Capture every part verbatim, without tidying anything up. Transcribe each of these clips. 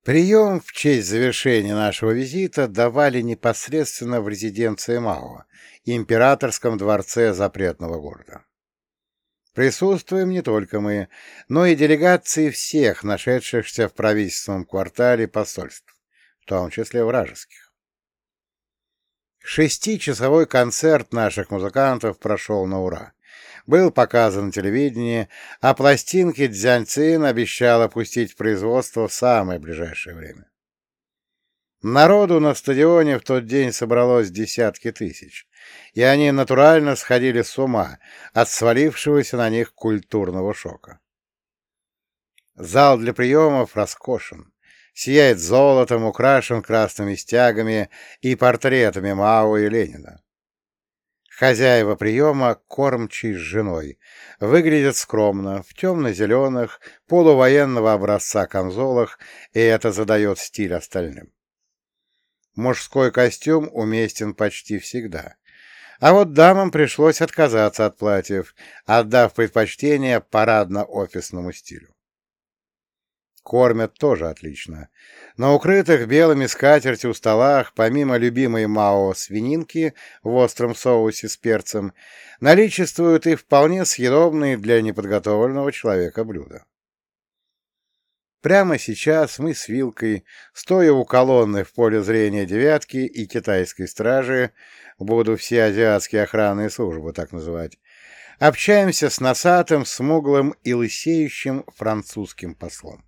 Прием в честь завершения нашего визита давали непосредственно в резиденции Мао, императорском дворце запретного города. Присутствуем не только мы, но и делегации всех нашедшихся в правительственном квартале посольств, в том числе вражеских. Шестичасовой концерт наших музыкантов прошел на ура. Был показан на телевидении, а пластинки Дзяньцин обещал опустить производство в самое ближайшее время. Народу на стадионе в тот день собралось десятки тысяч, и они натурально сходили с ума от свалившегося на них культурного шока. Зал для приемов роскошен, сияет золотом, украшен красными стягами и портретами Мао и Ленина. Хозяева приема, кормчий с женой, выглядят скромно, в темно-зеленых, полувоенного образца камзолах, и это задает стиль остальным. Мужской костюм уместен почти всегда, а вот дамам пришлось отказаться от платьев, отдав предпочтение парадно-офисному стилю. Кормят тоже отлично. На укрытых белыми скатертью столах, помимо любимой Мао свининки в остром соусе с перцем, наличествуют и вполне съедобные для неподготовленного человека блюда. Прямо сейчас мы с Вилкой, стоя у колонны в поле зрения девятки и китайской стражи, буду все азиатские охранные службы так называть, общаемся с носатым, смуглым и лысеющим французским послом.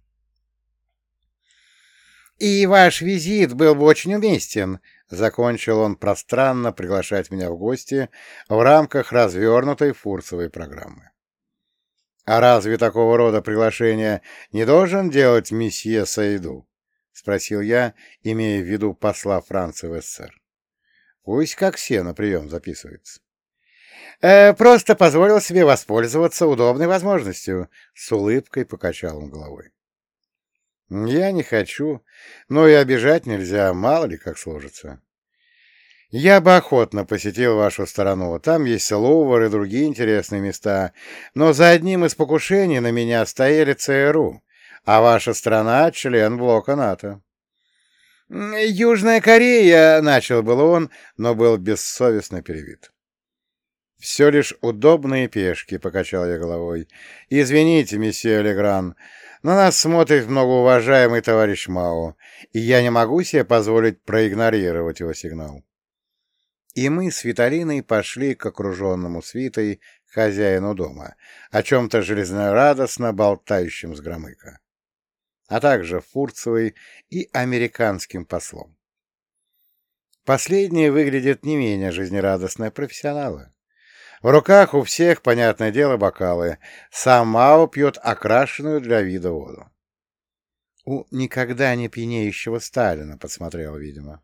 «И ваш визит был бы очень уместен», — закончил он пространно приглашать меня в гости в рамках развернутой фурцевой программы. «А разве такого рода приглашения не должен делать месье Саиду?» — спросил я, имея в виду посла Франции в СССР. «Пусть как все на прием записывается». «Э, «Просто позволил себе воспользоваться удобной возможностью», — с улыбкой покачал он головой. «Я не хочу, но и обижать нельзя, мало ли как сложится. Я бы охотно посетил вашу сторону, там есть Лувр и другие интересные места, но за одним из покушений на меня стояли ЦРУ, а ваша страна — член блока НАТО». «Южная Корея», — начал был он, но был бессовестно перебит. «Все лишь удобные пешки», — покачал я головой. «Извините, месье Легран, на нас смотрит многоуважаемый товарищ Мао, и я не могу себе позволить проигнорировать его сигнал». И мы с Виталиной пошли к окруженному свитой хозяину дома, о чем-то железнерадостно болтающим с Громыко, а также Фурцевой и американским послом. Последние выглядят не менее жизнерадостно профессионалы. В руках у всех, понятное дело, бокалы. Сам Мао пьет окрашенную для вида воду. У никогда не пьянеющего Сталина подсмотрел, видимо.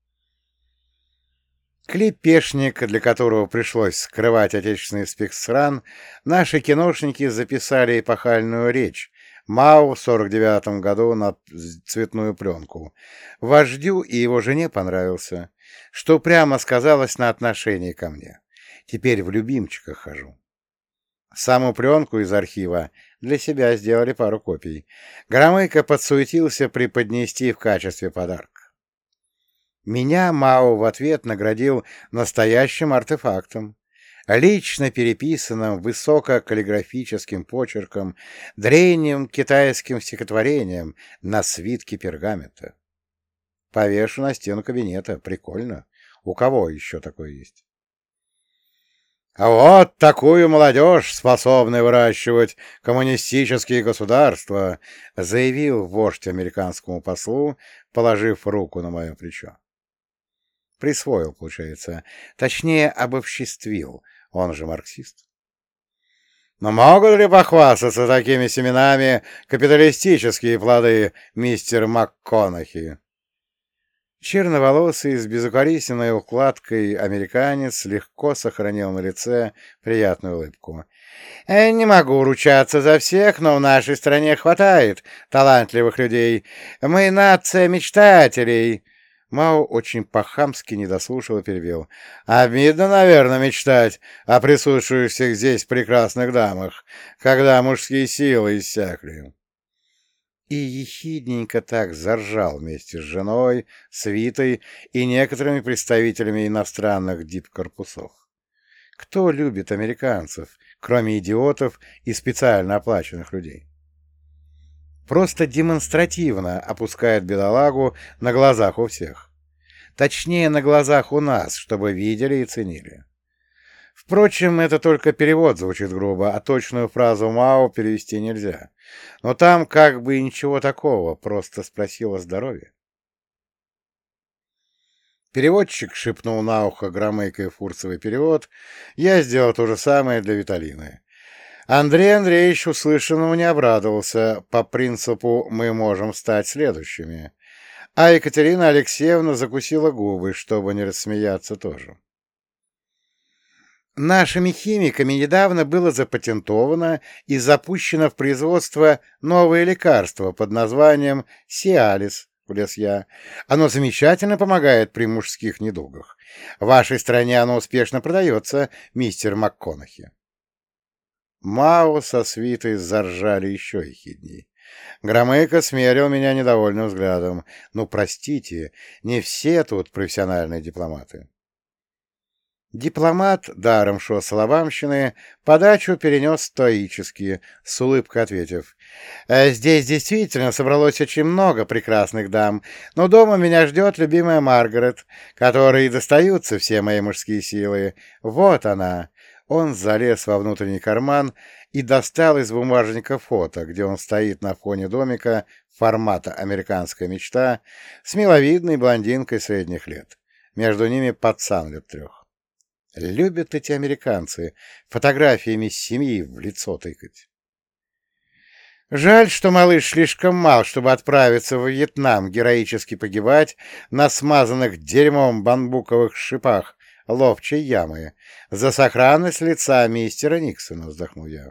Клипешник, для которого пришлось скрывать отечественный спецсран, наши киношники записали эпохальную речь Мао в сорок девятом году на цветную пленку. Вождю и его жене понравился, что прямо сказалось на отношении ко мне. Теперь в любимчиках хожу. Саму пленку из архива для себя сделали пару копий. Громыко подсуетился преподнести в качестве подарка. Меня Мао в ответ наградил настоящим артефактом, лично переписанным высококаллиграфическим почерком, древним китайским стихотворением на свитке пергамента. Повешу на стену кабинета. Прикольно. У кого еще такое есть? А вот такую молодежь, способную выращивать коммунистические государства, заявил вождь американскому послу, положив руку на мое плечо. Присвоил, получается. Точнее, обобществил, он же марксист. Но могут ли похвастаться такими семенами капиталистические плоды, мистер МакКонахи? Черноволосый, с безукоризненной укладкой американец легко сохранил на лице приятную улыбку. «Не могу ручаться за всех, но в нашей стране хватает талантливых людей. Мы нация мечтателей». Мао очень по-хамски не дослушал и перебил. «Обидно, наверное, мечтать о присутствующих здесь прекрасных дамах, когда мужские силы иссякли». и ехидненько так заржал вместе с женой, свитой и некоторыми представителями иностранных дипкорпусов. Кто любит американцев, кроме идиотов и специально оплаченных людей? Просто демонстративно опускает бедолагу на глазах у всех. Точнее, на глазах у нас, чтобы видели и ценили. Впрочем, это только перевод звучит грубо, а точную фразу Мао перевести нельзя. Но там как бы и ничего такого, просто спросил о здоровье. Переводчик шепнул на ухо громыко фурцевый перевод. Я сделал то же самое для Виталины. Андрей Андреевич услышанному не обрадовался, по принципу «мы можем стать следующими». А Екатерина Алексеевна закусила губы, чтобы не рассмеяться тоже. Нашими химиками недавно было запатентовано и запущено в производство новое лекарство под названием Сиалис, влез я. Оно замечательно помогает при мужских недугах. В вашей стране оно успешно продается, мистер МакКонахи. Мао со свитой заржали еще ехидней. Громыко смерил меня недовольным взглядом. Ну, простите, не все тут профессиональные дипломаты. Дипломат, даром шо соловамщины, подачу перенес стоически, с улыбкой ответив. «Здесь действительно собралось очень много прекрасных дам, но дома меня ждет любимая Маргарет, которой и достаются все мои мужские силы. Вот она!» Он залез во внутренний карман и достал из бумажника фото, где он стоит на фоне домика формата «Американская мечта» с миловидной блондинкой средних лет. Между ними пацан лет трех. Любят эти американцы фотографиями семьи в лицо тыкать. Жаль, что малыш слишком мал, чтобы отправиться в Вьетнам героически погибать на смазанных дерьмом бамбуковых шипах ловчей ямы. За сохранность лица мистера Никсона, вздохнул я.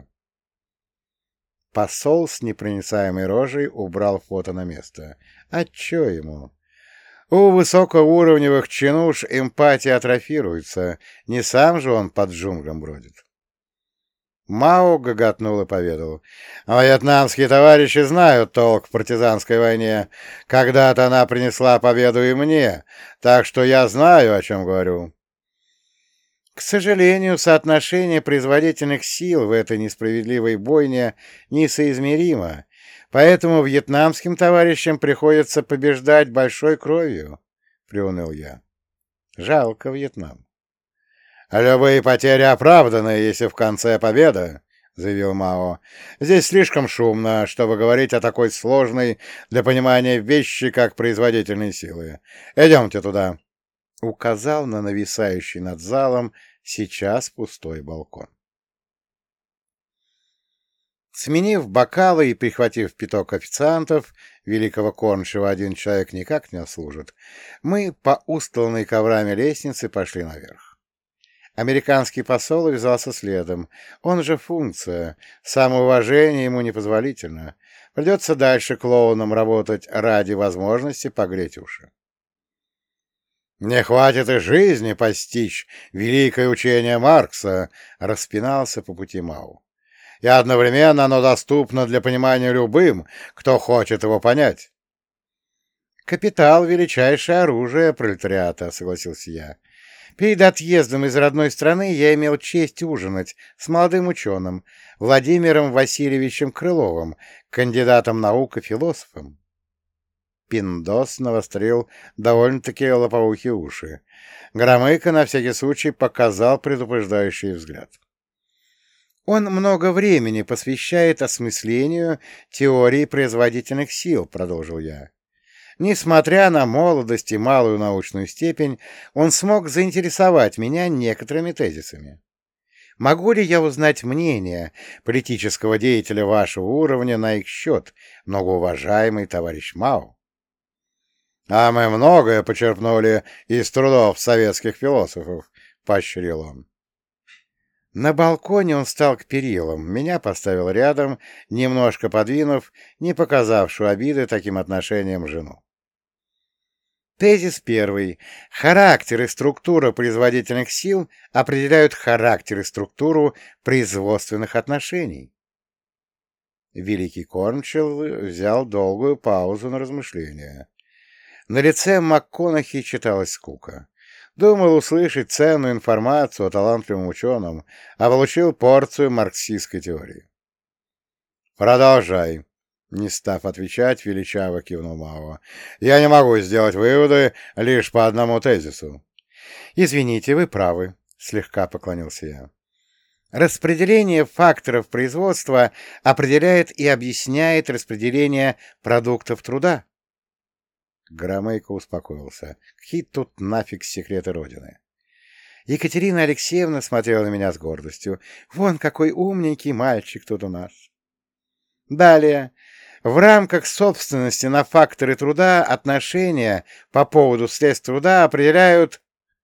Посол с непроницаемой рожей убрал фото на место. А чё ему? У высокоуровневых чинуш эмпатия атрофируется, не сам же он под джунглям бродит. Мао гоготнул и поведал. «Вьетнамские товарищи знают толк в партизанской войне. Когда-то она принесла победу и мне, так что я знаю, о чем говорю». К сожалению, соотношение производительных сил в этой несправедливой бойне несоизмеримо, поэтому вьетнамским товарищам приходится побеждать большой кровью, — приуныл я. Жалко Вьетнам. — Любые потери оправданы, если в конце победа, — заявил Мао. — Здесь слишком шумно, чтобы говорить о такой сложной для понимания вещи, как производительные силы. Идемте туда. Указал на нависающий над залом сейчас пустой балкон. Сменив бокалы и прихватив пяток официантов, великого Корншева один человек никак не ослужит, мы по устланной коврами лестнице пошли наверх. Американский посол вязался следом. Он же функция. Самоуважение ему непозволительно. Придется дальше клоуном работать ради возможности погреть уши. «Не хватит и жизни постичь великое учение Маркса», — распинался по пути Мау. «И одновременно оно доступно для понимания любым, кто хочет его понять». «Капитал — величайшее оружие пролетариата», — согласился я. «Перед отъездом из родной страны я имел честь ужинать с молодым ученым Владимиром Васильевичем Крыловым, кандидатом наук и философом». Пиндос навострил довольно-таки лопоухие уши. Громыко на всякий случай показал предупреждающий взгляд. Он много времени посвящает осмыслению теории производительных сил, продолжил я. Несмотря на молодость и малую научную степень, он смог заинтересовать меня некоторыми тезисами. Могу ли я узнать мнение политического деятеля вашего уровня на их счет, многоуважаемый товарищ Мао? — А мы многое почерпнули из трудов советских философов, — поощрил он. На балконе он встал к перилам, меня поставил рядом, немножко подвинув, не показавшую обиды таким отношением жену. Тезис первый. Характер и структура производительных сил определяют характер и структуру производственных отношений. Великий Корнчелл взял долгую паузу на размышление. На лице МакКонахи читалась скука. Думал услышать ценную информацию о талантливом ученом, а получил порцию марксистской теории. «Продолжай», — не став отвечать, величаво кивнул Мао. «Я не могу сделать выводы лишь по одному тезису». «Извините, вы правы», — слегка поклонился я. «Распределение факторов производства определяет и объясняет распределение продуктов труда». Громыко успокоился. Какие тут нафиг секреты Родины? Екатерина Алексеевна смотрела на меня с гордостью. «Вон какой умненький мальчик тут у нас». Далее. В рамках собственности на факторы труда отношения по поводу средств труда определяют...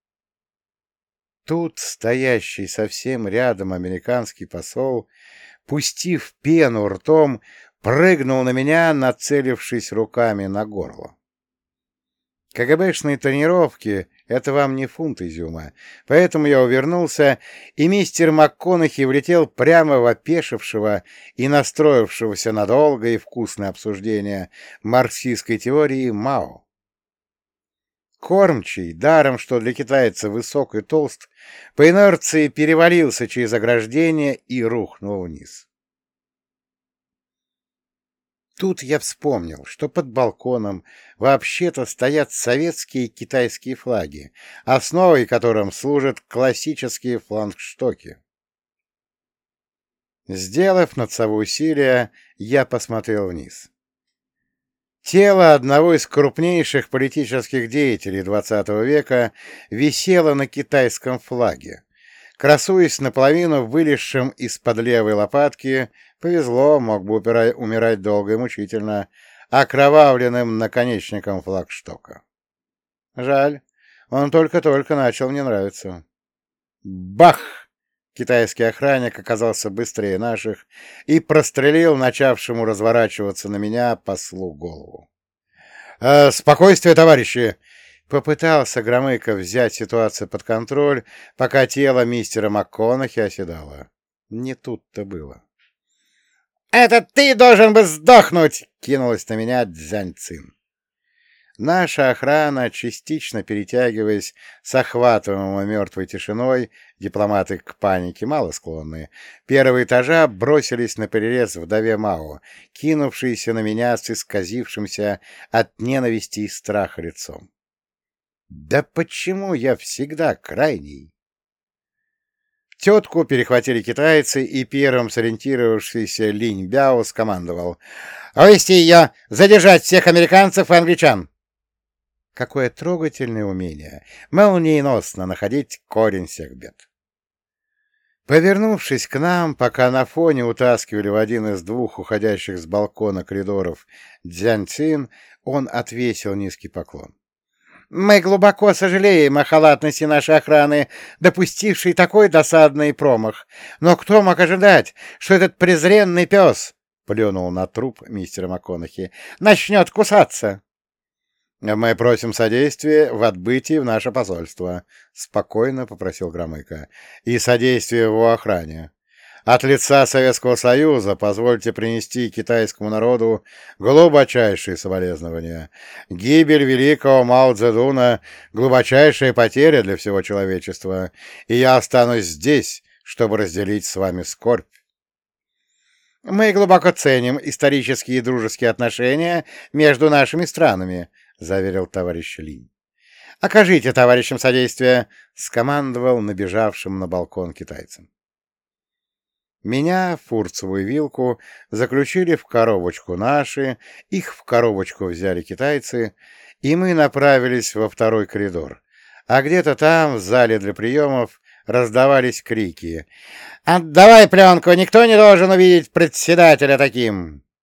Тут стоящий совсем рядом американский посол, пустив пену ртом, прыгнул на меня, нацелившись руками на горло. КГБшные тренировки — это вам не фунт изюма, поэтому я увернулся, и мистер МакКонахи влетел прямо в опешившего и настроившегося на долгое и вкусное обсуждение марксистской теории Мао. Кормчий, даром что для китайца высок и толст, по инерции перевалился через ограждение и рухнул вниз. Тут я вспомнил, что под балконом вообще-то стоят советские и китайские флаги, основой которым служат классические флагштоки. Сделав над собой усилие, я посмотрел вниз. Тело одного из крупнейших политических деятелей двадцатого века висело на китайском флаге. Красуясь наполовину вылезшим из-под левой лопатки, повезло, мог бы упира... умирать долго и мучительно, окровавленным наконечником флагштока. Жаль, он только-только начал мне нравиться. Бах! Китайский охранник оказался быстрее наших и прострелил начавшему разворачиваться на меня послу голову. «Э, «Спокойствие, товарищи!» Попытался Громыко взять ситуацию под контроль, пока тело мистера МакКонахи оседало. Не тут-то было. «Это ты должен бы сдохнуть!» — кинулась на меня Цзянь Цин. Наша охрана, частично перетягиваясь с охватываемой мертвой тишиной, дипломаты к панике мало склонны, первого этажа бросились на перерез вдове Мао, кинувшиеся на меня с исказившимся от ненависти и страха лицом. Да почему я всегда крайний? Тетку перехватили китайцы, и первым сориентировавшийся Линь Бяо скомандовал: «Увести ее! Задержать всех американцев и англичан!» Какое трогательное умение молниеносно находить корень всех бед. Повернувшись к нам, пока на фоне утаскивали в один из двух уходящих с балкона коридоров Цзянь Цин, он отвесил низкий поклон. «Мы глубоко сожалеем о халатности нашей охраны, допустившей такой досадный промах. Но кто мог ожидать, что этот презренный пес, — плюнул на труп мистера МакКонахи, — начнет кусаться?» «Мы просим содействия в отбытии в наше посольство», — спокойно попросил Громыко, — «и содействия в его охране. От лица Советского Союза позвольте принести китайскому народу глубочайшие соболезнования. Гибель великого Мао Цзэдуна — глубочайшая потеря для всего человечества, и я останусь здесь, чтобы разделить с вами скорбь». «Мы глубоко ценим исторические и дружеские отношения между нашими странами», — заверил товарищ Линь. «Окажите товарищам содействие», — скомандовал набежавшим на балкон китайцам. Меня, Фурцеву и Вилку, заключили в коробочку наши, их в коробочку взяли китайцы, и мы направились во второй коридор. А где-то там, в зале для приемов, раздавались крики: «Отдавай пленку! Никто не должен увидеть председателя таким!»